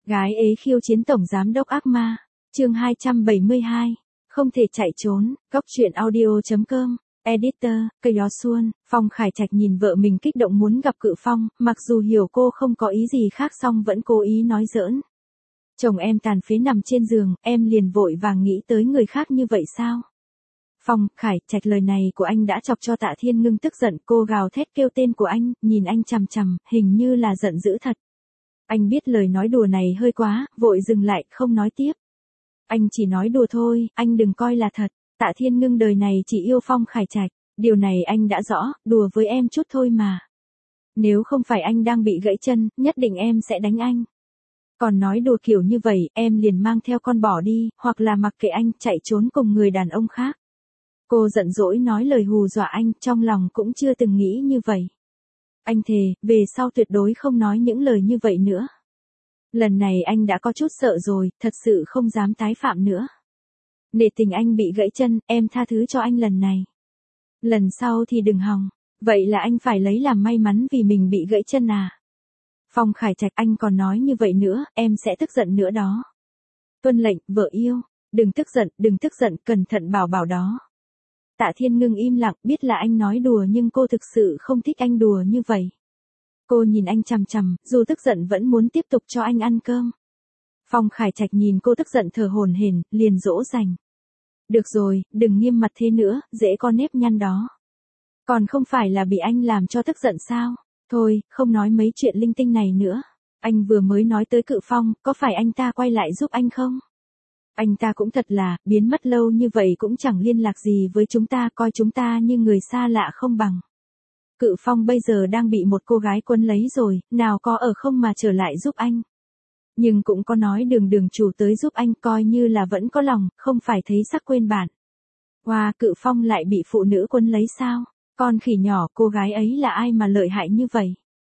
Gái ế khiêu chiến tổng giám đốc ác ma. Chương 272. Không thể chạy trốn. Góc truyện audio.com. Editor, Cây Gió Xuân. Phong Khải Trạch nhìn vợ mình kích động muốn gặp Cự Phong, mặc dù hiểu cô không có ý gì khác song vẫn cố ý nói giỡn. Chồng em tàn phế nằm trên giường, em liền vội vàng nghĩ tới người khác như vậy sao? Phong Khải Trạch, lời này của anh đã chọc cho Tạ Thiên Ngưng tức giận, cô gào thét kêu tên của anh, nhìn anh chằm chằm, hình như là giận dữ thật. Anh biết lời nói đùa này hơi quá, vội dừng lại, không nói tiếp. Anh chỉ nói đùa thôi, anh đừng coi là thật. Tạ Thiên Ngưng đời này chỉ yêu Phong Khải Trạch, điều này anh đã rõ, đùa với em chút thôi mà. Nếu không phải anh đang bị gãy chân, nhất định em sẽ đánh anh. Còn nói đùa kiểu như vậy, em liền mang theo con bỏ đi, hoặc là mặc kệ anh chạy trốn cùng người đàn ông khác. Cô giận dỗi nói lời hù dọa anh, trong lòng cũng chưa từng nghĩ như vậy. Anh thề, về sau tuyệt đối không nói những lời như vậy nữa. Lần này anh đã có chút sợ rồi, thật sự không dám tái phạm nữa. Nể tình anh bị gãy chân, em tha thứ cho anh lần này. Lần sau thì đừng hòng. Vậy là anh phải lấy làm may mắn vì mình bị gãy chân à? Phong Khải Trạch, anh còn nói như vậy nữa, em sẽ tức giận nữa đó. Tuân lệnh, vợ yêu. Đừng tức giận, cẩn thận bảo bảo đó. Tạ Thiên Ngưng im lặng, biết là anh nói đùa nhưng cô thực sự không thích anh đùa như vậy. Cô nhìn anh chằm chằm, dù tức giận vẫn muốn tiếp tục cho anh ăn cơm. Phong Khải Trạch nhìn cô tức giận thở hổn hển, liền dỗ dành. Được rồi, đừng nghiêm mặt thế nữa, dễ có nếp nhăn đó. Còn không phải là bị anh làm cho tức giận sao? Thôi, không nói mấy chuyện linh tinh này nữa. Anh vừa mới nói tới Cự Phong, có phải anh ta quay lại giúp anh không? Anh ta cũng thật là, biến mất lâu như vậy cũng chẳng liên lạc gì với chúng ta, coi chúng ta như người xa lạ không bằng. Cự Phong bây giờ đang bị một cô gái quấn lấy rồi, nào có ở không mà trở lại giúp anh. Nhưng cũng có nói đường chủ tới giúp anh, coi như là vẫn có lòng, không phải thấy sắc quên bản. Wow, Cự Phong lại bị phụ nữ quấn lấy sao? Con khỉ nhỏ, cô gái ấy là ai mà lợi hại như vậy?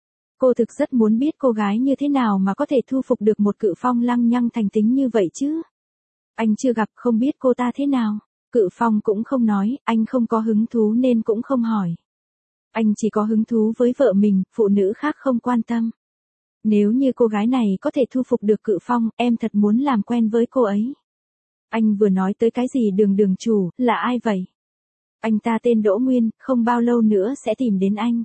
Cô thực rất muốn biết cô gái như thế nào mà có thể thu phục được một Cự Phong lăng nhăng thành tính như vậy chứ. Anh chưa gặp, không biết cô ta thế nào. Cự Phong cũng không nói, anh không có hứng thú nên cũng không hỏi. Anh chỉ có hứng thú với vợ mình, phụ nữ khác không quan tâm. Nếu như cô gái này có thể thu phục được Cự Phong, em thật muốn làm quen với cô ấy. Anh vừa nói tới cái gì đường chủ, là ai vậy? Anh ta tên Đỗ Nguyên, không bao lâu nữa sẽ tìm đến anh.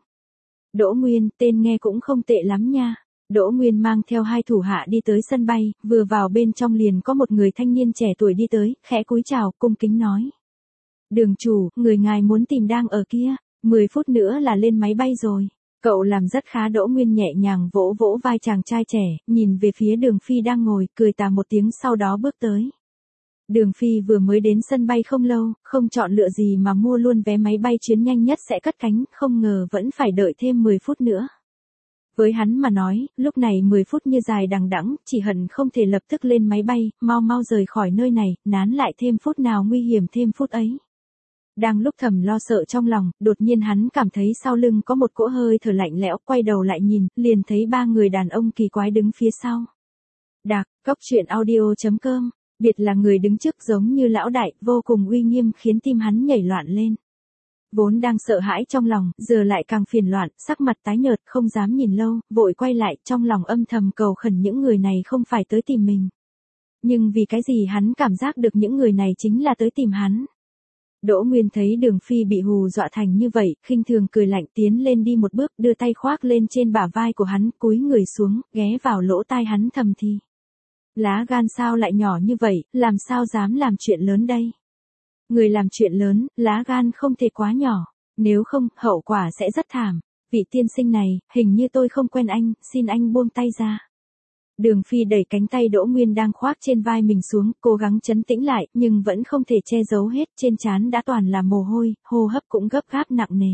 Đỗ Nguyên, tên nghe cũng không tệ lắm nha. Đỗ Nguyên mang theo hai thủ hạ đi tới sân bay, vừa vào bên trong liền có một người thanh niên trẻ tuổi đi tới, khẽ cúi chào, cung kính nói. Đường chủ, người ngài muốn tìm đang ở kia, 10 phút nữa là lên máy bay rồi. Cậu làm rất khá. Đỗ Nguyên nhẹ nhàng vỗ vỗ vai chàng trai trẻ, nhìn về phía Đường Phi đang ngồi, cười tà một tiếng sau đó bước tới. Đường Phi vừa mới đến sân bay không lâu, không chọn lựa gì mà mua luôn vé máy bay chuyến nhanh nhất sẽ cất cánh, không ngờ vẫn phải đợi thêm 10 phút nữa. Với hắn mà nói, lúc này 10 phút như dài đằng đẵng, chỉ hận không thể lập tức lên máy bay, mau rời khỏi nơi này, nán lại thêm phút nào nguy hiểm thêm phút ấy. Đang lúc thầm lo sợ trong lòng, đột nhiên hắn cảm thấy sau lưng có một cỗ hơi thở lạnh lẽo, quay đầu lại nhìn, liền thấy ba người đàn ông kỳ quái đứng phía sau. Đạc, Góc truyện audio.com, biệt là người đứng trước giống như lão đại, vô cùng uy nghiêm khiến tim hắn nhảy loạn lên. Vốn đang sợ hãi trong lòng, giờ lại càng phiền loạn, sắc mặt tái nhợt, không dám nhìn lâu, vội quay lại, trong lòng âm thầm cầu khẩn những người này không phải tới tìm mình. Nhưng vì cái gì hắn cảm giác được những người này chính là tới tìm hắn. Đỗ Nguyên thấy Đường Phi bị hù dọa thành như vậy, khinh thường cười lạnh tiến lên đi một bước, đưa tay khoác lên trên bả vai của hắn, cúi người xuống, ghé vào lỗ tai hắn thầm thì. Lá gan sao lại nhỏ như vậy, làm sao dám làm chuyện lớn đây? Người làm chuyện lớn, lá gan không thể quá nhỏ, nếu không, hậu quả sẽ rất thảm. Vị tiên sinh này, hình như tôi không quen anh, xin anh buông tay ra. Đường Phi đẩy cánh tay Đỗ Nguyên đang khoác trên vai mình xuống, cố gắng trấn tĩnh lại, nhưng vẫn không thể che giấu hết, trên trán đã toàn là mồ hôi, hô hấp cũng gấp gáp nặng nề.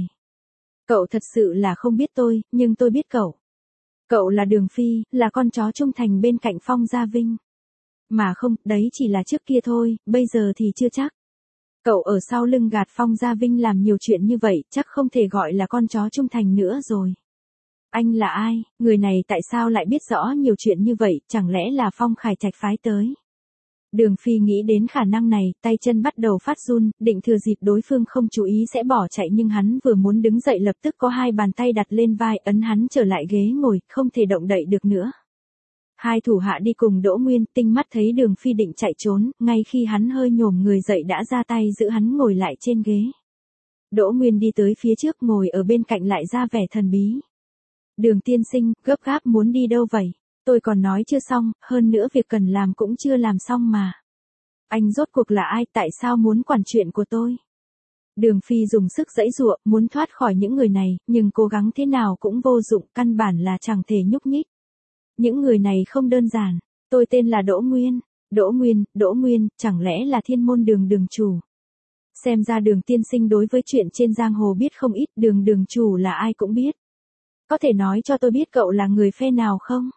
Cậu thật sự là không biết tôi, nhưng tôi biết cậu. Cậu là Đường Phi, là con chó trung thành bên cạnh Phong Gia Vinh. Mà không, đấy chỉ là trước kia thôi, bây giờ thì chưa chắc. Cậu ở sau lưng gạt Phong Gia Vinh làm nhiều chuyện như vậy, chắc không thể gọi là con chó trung thành nữa rồi. Anh là ai? Người này tại sao lại biết rõ nhiều chuyện như vậy, chẳng lẽ là Phong Khải Trạch phái tới? Đường Phi nghĩ đến khả năng này, tay chân bắt đầu phát run, định thừa dịp đối phương không chú ý sẽ bỏ chạy nhưng hắn vừa muốn đứng dậy lập tức có hai bàn tay đặt lên vai ấn hắn trở lại ghế ngồi, không thể động đậy được nữa. Hai thủ hạ đi cùng Đỗ Nguyên, tinh mắt thấy Đường Phi định chạy trốn, ngay khi hắn hơi nhổm người dậy đã ra tay giữ hắn ngồi lại trên ghế. Đỗ Nguyên đi tới phía trước ngồi ở bên cạnh lại ra vẻ thần bí. Đường tiên sinh, gấp gáp muốn đi đâu vậy? Tôi còn nói chưa xong, hơn nữa việc cần làm cũng chưa làm xong mà. Anh rốt cuộc là ai, tại sao muốn quản chuyện của tôi? Đường Phi dùng sức giãy giụa, muốn thoát khỏi những người này, nhưng cố gắng thế nào cũng vô dụng, căn bản là chẳng thể nhúc nhích. Những người này không đơn giản. Tôi tên là Đỗ Nguyên. Đỗ Nguyên, chẳng lẽ là Thiên Môn Đường đường chủ? Xem ra Đường tiên sinh đối với chuyện trên giang hồ biết không ít, đường chủ là ai cũng biết. Có thể nói cho tôi biết cậu là người phe nào không?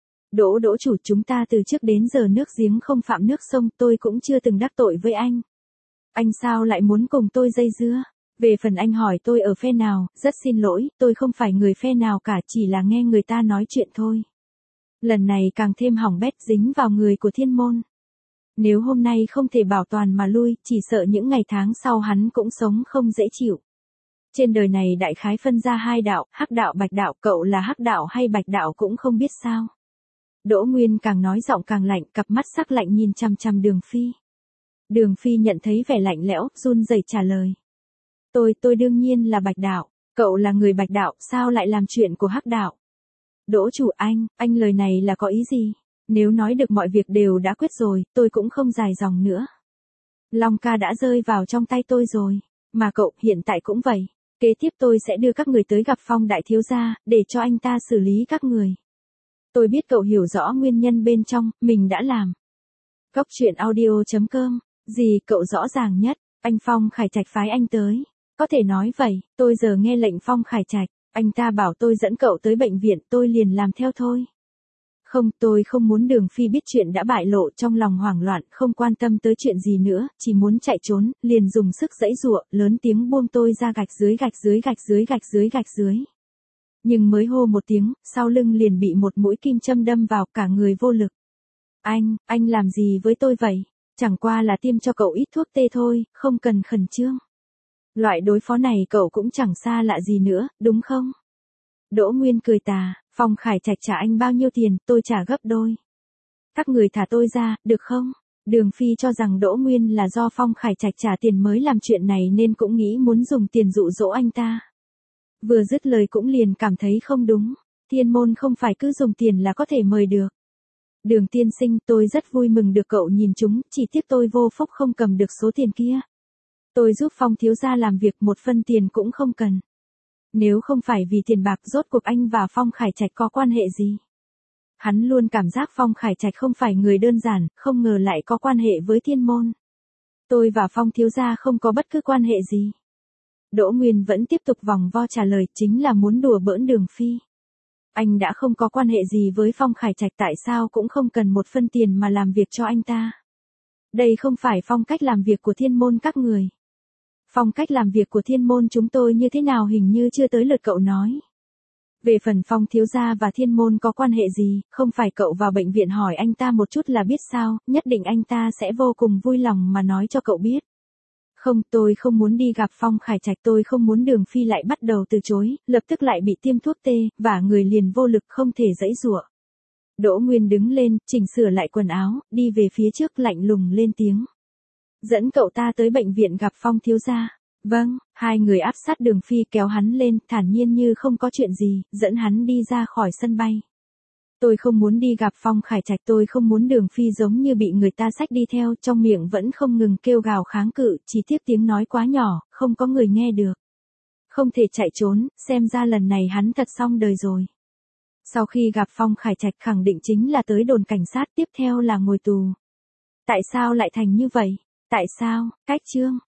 Đỗ chủ, chúng ta từ trước đến giờ nước giếng không phạm nước sông, tôi cũng chưa từng đắc tội với anh. Anh sao lại muốn cùng tôi dây dưa? Về phần anh hỏi tôi ở phe nào, rất xin lỗi, tôi không phải người phe nào cả, chỉ là nghe người ta nói chuyện thôi. Lần này càng thêm hỏng bét, dính vào người của Thiên Môn. Nếu hôm nay không thể bảo toàn mà lui, chỉ sợ những ngày tháng sau hắn cũng sống không dễ chịu. Trên đời này đại khái phân ra hai đạo, hắc đạo bạch đạo, cậu là hắc đạo hay bạch đạo cũng không biết sao. Đỗ Nguyên càng nói giọng càng lạnh, cặp mắt sắc lạnh nhìn chằm chằm Đường Phi. Đường Phi nhận thấy vẻ lạnh lẽo, run rẩy trả lời. Tôi đương nhiên là bạch đạo, cậu là người bạch đạo, sao lại làm chuyện của hắc đạo? Đỗ chủ, anh lời này là có ý gì? Nếu nói được mọi việc đều đã quyết rồi, tôi cũng không dài dòng nữa. Long ca đã rơi vào trong tay tôi rồi, mà cậu hiện tại cũng vậy. Kế tiếp tôi sẽ đưa các người tới gặp Phong đại thiếu gia, để cho anh ta xử lý các người. Tôi biết cậu hiểu rõ nguyên nhân bên trong, mình đã làm. Góc truyện audio.com, gì cậu rõ ràng nhất, anh Phong Khải Trạch phái anh tới. Có thể nói vậy, tôi giờ nghe lệnh Phong Khải Trạch, anh ta bảo tôi dẫn cậu tới bệnh viện, tôi liền làm theo thôi. Không, tôi không muốn Đường Phi biết chuyện đã bại lộ, trong lòng hoảng loạn, không quan tâm tới chuyện gì nữa, chỉ muốn chạy trốn, liền dùng sức giãy giụa, lớn tiếng buông tôi ra gạch dưới. Nhưng mới hô một tiếng, sau lưng liền bị một mũi kim châm đâm vào, cả người vô lực. Anh làm gì với tôi vậy? Chẳng qua là tiêm cho cậu ít thuốc tê thôi, không cần khẩn trương. Loại đối phó này cậu cũng chẳng xa lạ gì nữa, đúng không? Đỗ Nguyên cười tà, Phong Khải Trạch trả anh bao nhiêu tiền, tôi trả gấp đôi. Các người thả tôi ra, được không? Đường Phi cho rằng Đỗ Nguyên là do Phong Khải Trạch trả tiền mới làm chuyện này nên cũng nghĩ muốn dùng tiền dụ dỗ anh ta. Vừa dứt lời cũng liền cảm thấy không đúng, Thiên Môn không phải cứ dùng tiền là có thể mời được. Đường tiên sinh, tôi rất vui mừng được cậu nhìn chúng, chỉ tiếc tôi vô phúc không cầm được số tiền kia. Tôi giúp Phong thiếu gia làm việc, một phân tiền cũng không cần. Nếu không phải vì tiền bạc, rốt cuộc anh và Phong Khải Trạch có quan hệ gì? Hắn luôn cảm giác Phong Khải Trạch không phải người đơn giản, không ngờ lại có quan hệ với Thiên Môn. Tôi và Phong thiếu gia không có bất cứ quan hệ gì. Đỗ Nguyên vẫn tiếp tục vòng vo trả lời, chính là muốn đùa bỡn Đường Phi. Anh đã không có quan hệ gì với Phong Khải Trạch, tại sao cũng không cần một phân tiền mà làm việc cho anh ta? Đây không phải phong cách làm việc của Thiên Môn các người. Phong cách làm việc của Thiên Môn chúng tôi như thế nào hình như chưa tới lượt cậu nói. Về phần Phong thiếu gia và Thiên Môn có quan hệ gì, không phải cậu vào bệnh viện hỏi anh ta một chút là biết sao, nhất định anh ta sẽ vô cùng vui lòng mà nói cho cậu biết. Không, tôi không muốn đi gặp Phong Khải Trạch, tôi không muốn. Đường Phi lại bắt đầu từ chối, lập tức lại bị tiêm thuốc tê, và người liền vô lực không thể giãy giụa. Đỗ Nguyên đứng lên, chỉnh sửa lại quần áo, đi về phía trước lạnh lùng lên tiếng. Dẫn cậu ta tới bệnh viện gặp Phong thiếu gia. Vâng, hai người áp sát Đường Phi kéo hắn lên, thản nhiên như không có chuyện gì, dẫn hắn đi ra khỏi sân bay. Tôi không muốn đi gặp Phong Khải Trạch, tôi không muốn. Đường Phi giống như bị người ta xách đi theo, trong miệng vẫn không ngừng kêu gào kháng cự, chỉ tiếc tiếng nói quá nhỏ, không có người nghe được. Không thể chạy trốn, xem ra lần này hắn thật xong đời rồi. Sau khi gặp Phong Khải Trạch khẳng định chính là tới đồn cảnh sát, tiếp theo là ngồi tù. Tại sao lại thành như vậy? Tại sao? Cách chương